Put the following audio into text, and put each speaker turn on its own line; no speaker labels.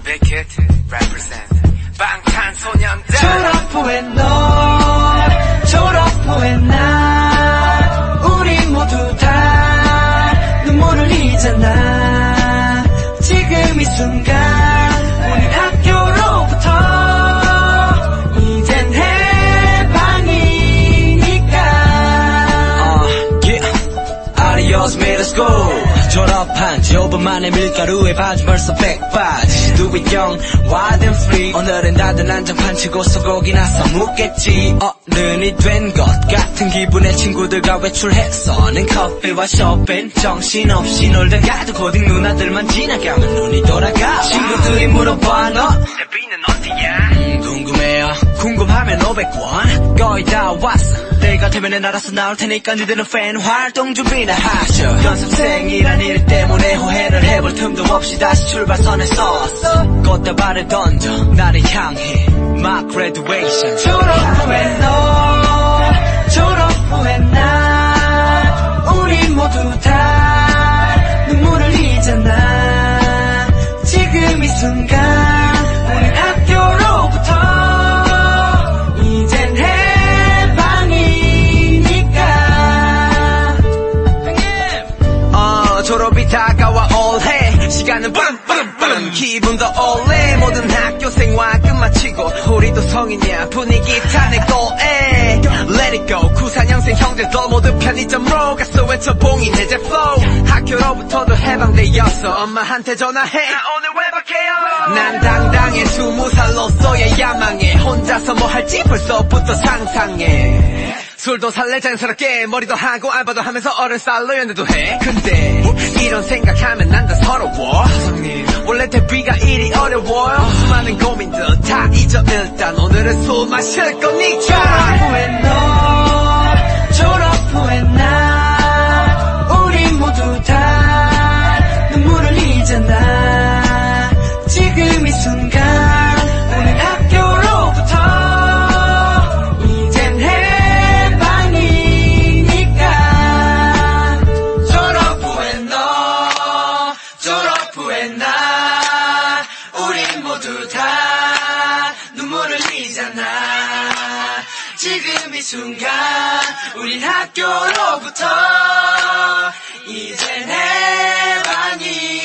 Big Hit represent 방탄소년단.
졸업 후에 너, 졸업 후에 나, 우리 모두 다 눈물을 흘리잖아. 지금 이 순간 우리 학교로부터 이젠 해방이니까.
Adios middle school. 졸업한 지 5분 만에 밀가루에 바지 벌써 100바지. Do it young, wild and free. 오늘은 다들 난장판 치고 소고기나 써먹겠지. 어른이 된 것 같은 기분에 친구들과 외출했어는 커피와 쇼핑. 정신없이 놀다가도 고딩 누나들만 지나가면 눈이 돌아가. 친구들이 물어봐 너
데뷔는 어디야?
궁금해요. 궁금하면 500원 거의 다 왔어. 내일 같으면 알아서 나올 테니까 니들은 팬 활동 준비나 하셔. 연습생이란 일 때문에 후회를 해볼 틈도 없이 다시 출발선에 섰어. 꽃다발을 던져 나를 향해 My graduation.
졸업 후에 너, 졸업 후에 나, 우리 모두 다 눈물을 흘리잖아. 지금 이 순간 우리 학교로부터 이젠 해방이니까.
졸업이 다가와 올해 시간은 빠름빠름빠름 기분도 올해. 모든 학교 생활 끝마치고 우리도 성인이야. 분위기 타네 고에 Let it go. 94년생 형제들 모두 편의점으로 가서 외쳐 봉인 해제 flow. 학교로부터도 해방되었어. 엄마한테 전화해 나 오늘 외박해요. 난 당당해 20살로서의 야망에 혼자서 뭐 할지 벌써부터 상상해. 술도 살래 자연스럽게 머리도 하고 알바도 하면서 어른 살로 연애도 해. 근데 이런 생각하면 난 다 서러워. 원래 데뷔가 이리 어려워요. 수많은 고민들 다 잊어 일단 오늘은 술 마실 거니까.
졸업 후에 너, 졸업 후에 나, 우리 모두 다 눈물을 흘리잖아. 지금 이 순간 우리 학교로부터 이젠 해방이니까. 졸업 후에 너, 졸업 후에 나, 우리 모두 다 눈물을 흘리잖아. 지금 이 순간 우린 학교로부터 이젠 해방이